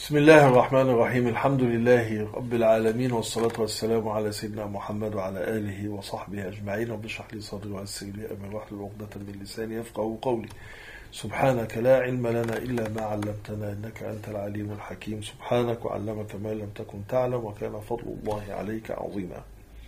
بسم الله الرحمن الرحيم. الحمد لله رب العالمين، والصلاة والسلام على سيدنا محمد وعلى آله وصحبه أجمعين. رب اشرح لي صدري ويسر لي أمري واحلل عقدة من لساني يفقهوا قولي. سبحانك لا علم لنا إلا ما علمتنا إنك أنت العليم الحكيم. سبحانك وعلمك ما لم تكن تعلم، وكان فضل الله عليك عظيما.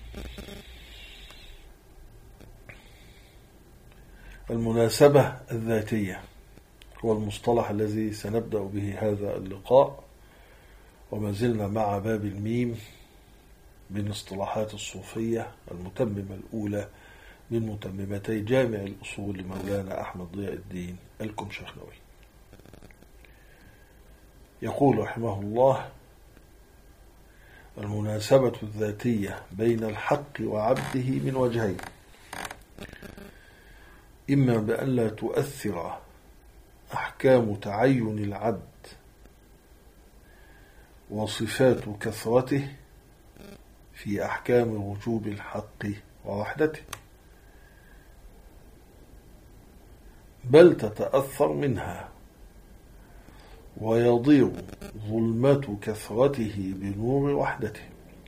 المناسبة الذاتية هو المصطلح الذي سنبدأ به هذا اللقاء، وما زلنا مع باب الميم من اصطلاحات الصوفية المتممة الأولى من متممتي جامع الأصول لمولانا أحمد ضياء الدين الكمشخنوي. يقول رحمه الله: المناسبة الذاتية بين الحق وعبده من وجهين: إما بأن لا تؤثر أحكام تعين العبد وصفات كثرته في أحكام وجوب الحق ووحدته، بل تتأثر منها ويضيء ظلمة كثرته بنور وحدته.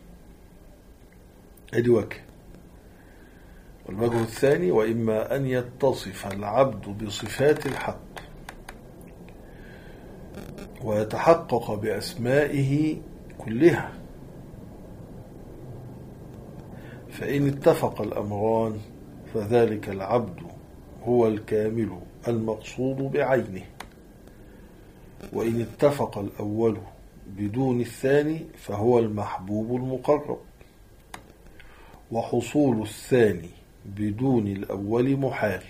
أدي وجه. والوجه الثاني: وإما أن يتصف العبد بصفات الحق ويتحقق بأسمائه كلها، فإن اتفق الأمران فذلك العبد هو الكامل المقصود بعينه، وإن اتفق الأول بدون الثاني فهو المحبوب المقرب، وحصول الثاني بدون الأول محال.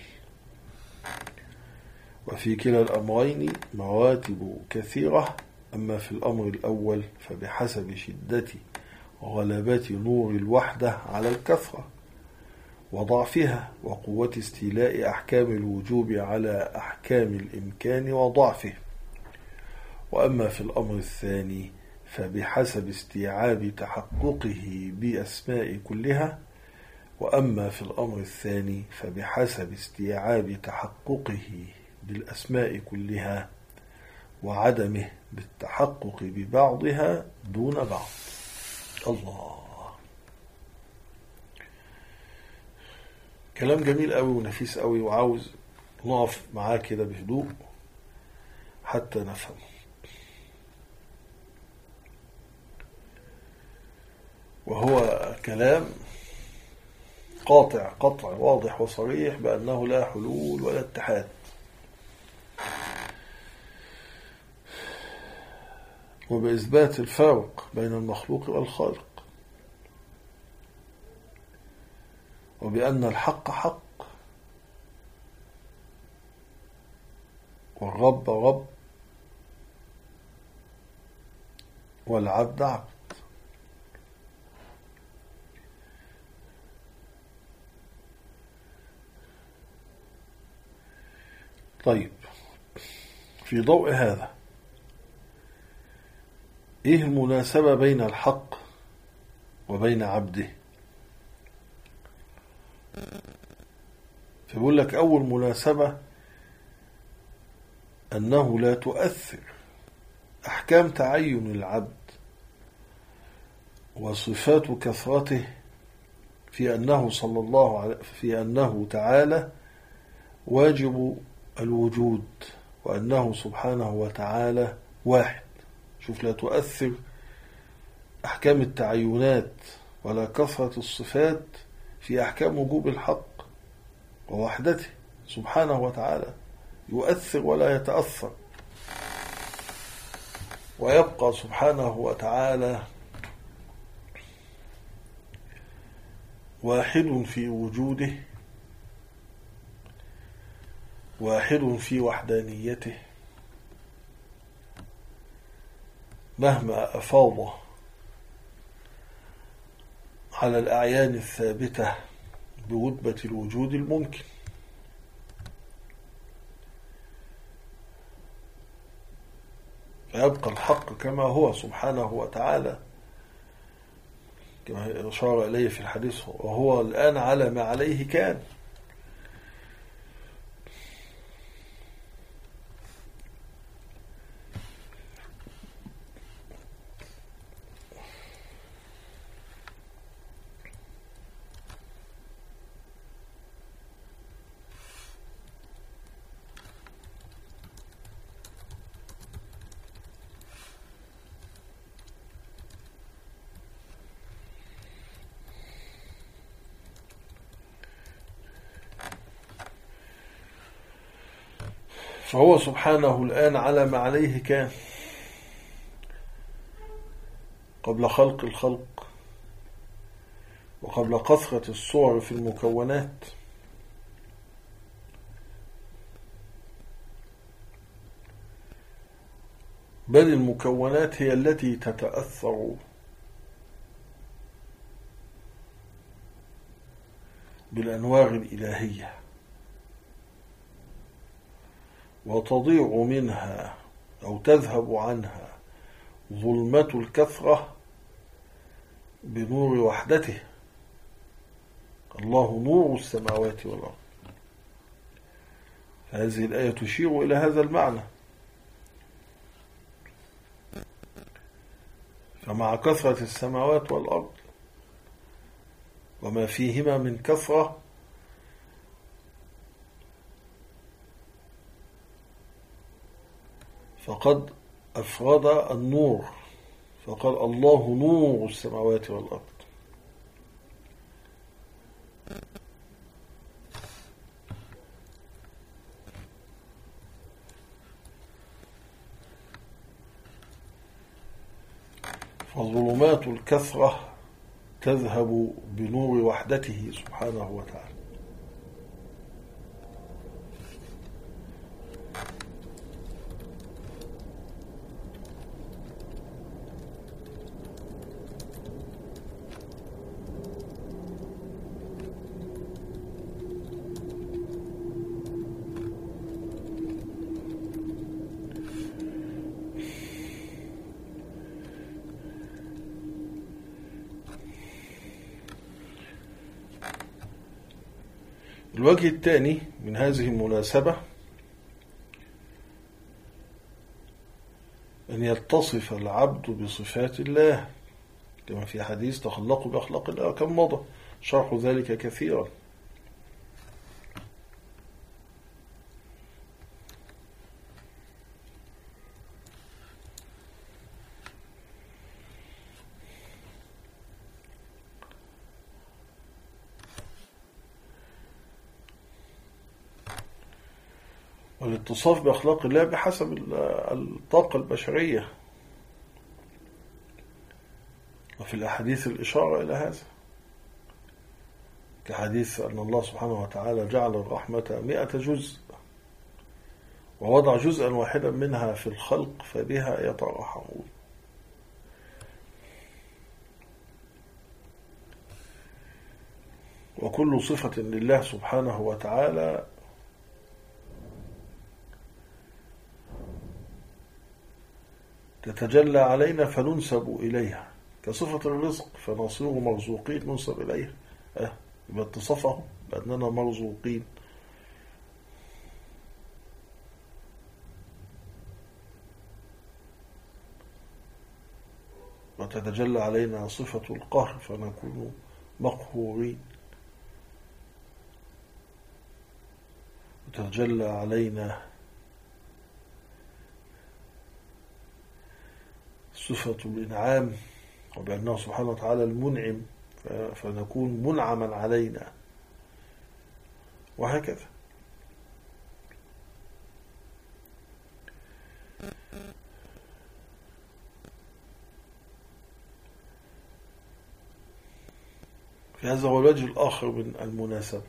وفي كلا الأمرين مراتب كثيرة، أما في الأمر الأول فبحسب شدة غلبة نور الوحدة على الكثرة وضعفها، وقوة استيلاء أحكام الوجوب على أحكام الإمكان وضعفه. وأما في الأمر الثاني فبحسب استيعاب تحققه بأسماء كلها، وأما في الأمر الثاني فبحسب استيعاب تحققه بالأسماء كلها وعدمه بالتحقق ببعضها دون بعض. الله، كلام جميل قوي ونفيس قوي، وعاوز نقف معاه كده بهدوء حتى نفهم. وهو كلام قطع واضح وصريح بأنه لا حلول ولا اتحاد، وبإثبات الفرق بين المخلوق والخالق، وبأن الحق حق والرب رب والعبد عبد. طيب، في ضوء هذا ايه المناسبة بين الحق وبين عبده؟ فيقول لك أول مناسبة أنه لا تؤثر أحكام تعين العبد وصفات كثرته في أنه تعالى واجب الوجود، وأنه سبحانه وتعالى واحد. شوف، لا تؤثر أحكام التعينات ولا كثرة الصفات في أحكام وجوب الحق ووحدته سبحانه وتعالى، يؤثر ولا يتأثر، ويبقى سبحانه وتعالى واحد في وجوده، واحد في وحدانيته، مهما أفاض على الأعيان الثابتة برتبة الوجود الممكن. فيبقى الحق كما هو سبحانه وتعالى، كما أشار إليه في الحديث: وهو الآن على ما عليه كان. فهو سبحانه الآن على ما عليه كان قبل خلق الخلق وقبل كثرة الصور في المكونات. بل المكونات هي التي تتأثر بالأنوار الإلهية وتضيع منها أو تذهب عنها ظلمة الكثرة بنور وحدته. الله نور السماوات والأرض. هذه الآية تشير إلى هذا المعنى. فمع كثرة السماوات والأرض وما فيهما من كثرة فقد أفرد النور، فقال الله نور السماوات والأرض. فظلمات الكثرة تذهب بنور وحدته سبحانه وتعالى. الوجه الثاني من هذه المناسبة أن يتصف العبد بصفات الله كما في حديث تخلقوا بأخلاق الله، كم مضى شرح ذلك كثيرا. والاتصاف بأخلاق الله بحسب الطاقة البشرية، وفي الأحاديث الإشارة إلى هذا، كحديث أن الله سبحانه وتعالى جعل الرحمة 100 جزء ووضع جزءا واحدا منها في الخلق فبها يتراحمون. وكل صفة لله سبحانه وتعالى تتجلى علينا فننسب إليها، كصفة الرزق فنصير مرزوقين ننسب إليها، يبقى اتصفه بأننا مرزوقين. وتتجلى علينا صفة القهر فنكون مقهورين، وتتجلى علينا صفة الإنعام وبأنه سبحانه وتعالى المنعم فنكون منعما علينا، وهكذا. هذا هو الوجه الآخر من المناسبة،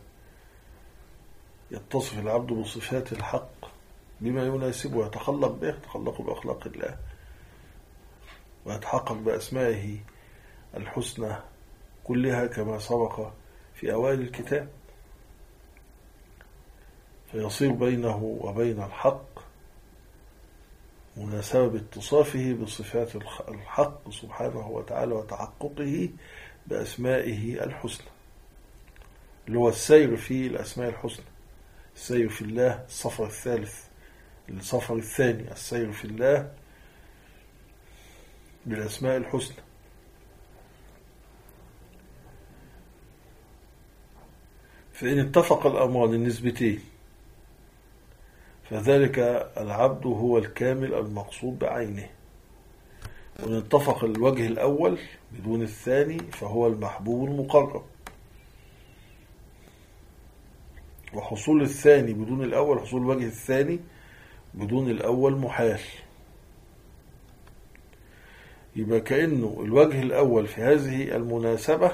يتصف العبد بصفات الحق بما يناسبه، يتخلق به، يتخلق بأخلاق الله، ويتحقق بأسمائه الحسنى كلها كما سبق في أوائل الكتاب، فيصير بينه وبين الحق مناسبة باتصافه بصفات الحق سبحانه وتعالى وتحققه بأسمائه الحسنى، اللي هو السير في الأسماء الحسنى، السير في الله الصفر الثالث، الصفر الثاني، السير في الله بالأسماء الحسنى. فإن اتفق الأمران النسبتين فذلك العبد هو الكامل المقصود بعينه، وإن اتفق الوجه الأول بدون الثاني فهو المحبوب المقرب، وحصول الثاني بدون الأول، حصول الوجه الثاني بدون الأول محال. يبقى كأنه الوجه الأول في هذه المناسبة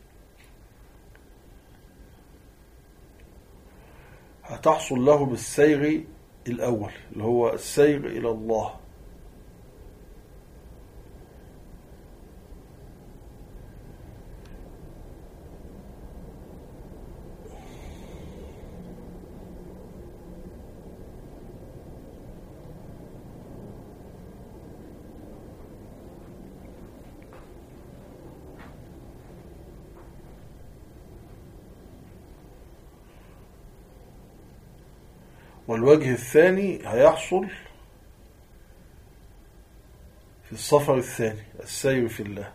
هتحصل له بالسير الأول اللي هو السير إلى الله. والوجه الثاني هيحصل في السفر الثاني السير في الله،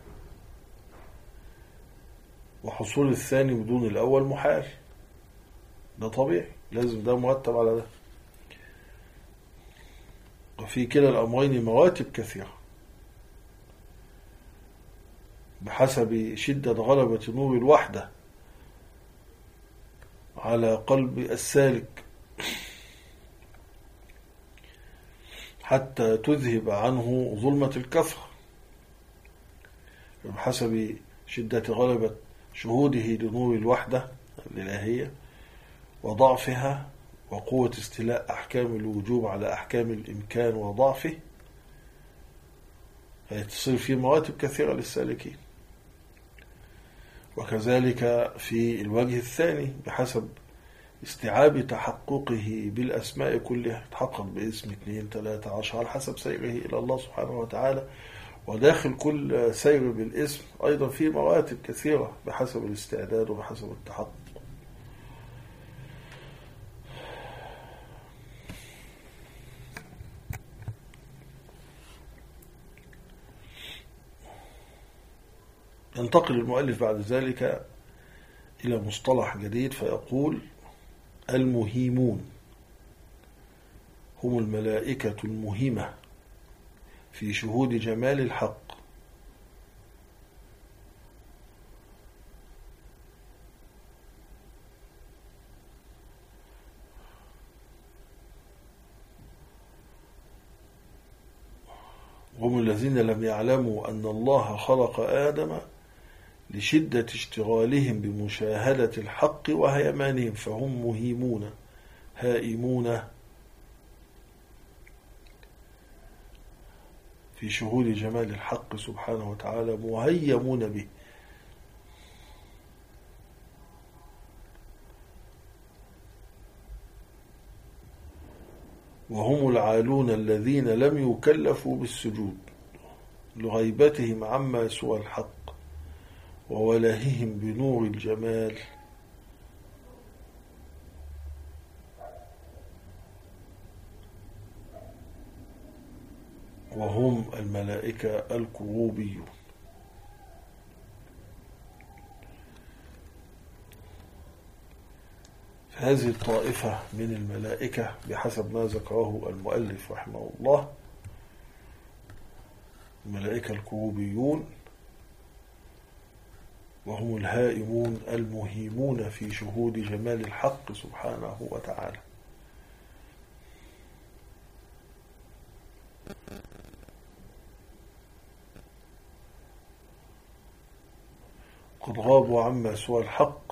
وحصول الثاني بدون الأول محال، ده طبيعي، لازم ده مرتب على ده. وفي كلا الأمرين مراتب كثيرة بحسب شدة غلبة نور الوحدة على قلب السالك حتى تذهب عنه ظلمة الكثرة، بحسب شدة غلبة شهوده لنور الوحدة الإلهية وضعفها وقوة استيلاء أحكام الوجوب على أحكام الإمكان وضعفه، فيتصير فيه مراتب كثيرة للسالكين. وكذلك في الوجه الثاني بحسب استيعاب تحققه بالأسماء كلها، تحقق باسم 2 3 10 على حسب سيره إلى الله سبحانه وتعالى. وداخل كل سير بالاسم أيضا في مراتب كثيرة بحسب الاستعداد وبحسب التحقق. ينتقل المؤلف بعد ذلك إلى مصطلح جديد فيقول: المهيمون هم الملائكة المهمة في شهود جمال الحق، هم الذين لم يعلموا أن الله خلق آدم لشدة اشتغالهم بمشاهدة الحق وهيمانهم، فهم مهيمون هائمون في شهود جمال الحق سبحانه وتعالى، مهيمون به. وهم العالون الذين لم يكلفوا بالسجود لغيبتهم عما سوى الحق وولههم بنور الجمال، وهم الملائكة الكروبيون. هذه الطائفة من الملائكة بحسب ما ذكره المؤلف رحمه الله، الملائكة الكروبيون وهم الهائمون المهيمون في شهود جمال الحق سبحانه وتعالى. قد غابوا عما سوى الحق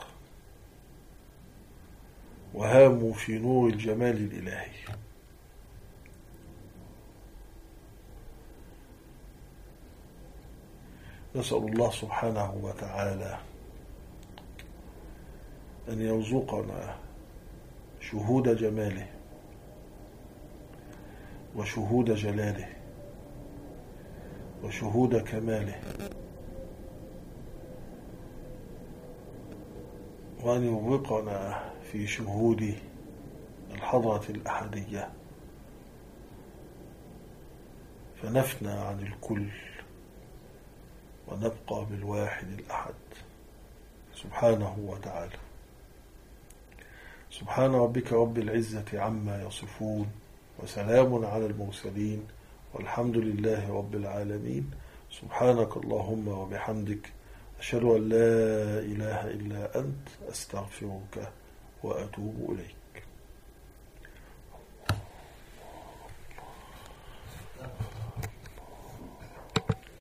وهاموا في نور الجمال الإلهي. نسأل الله سبحانه وتعالى أن يرزقنا شهود جماله وشهود جلاله وشهود كماله، وأن يغرقنا في شهود الحضرة الأحدية فنفنى عن الكل ونبقى بالواحد الأحد سبحانه وتعالى. سبحان ربك رب العزة عما يصفون، وسلام على المرسلين، والحمد لله رب العالمين. سبحانك اللهم وبحمدك، أشهد أن لا إله إلا أنت، أستغفرك وأتوب إليك.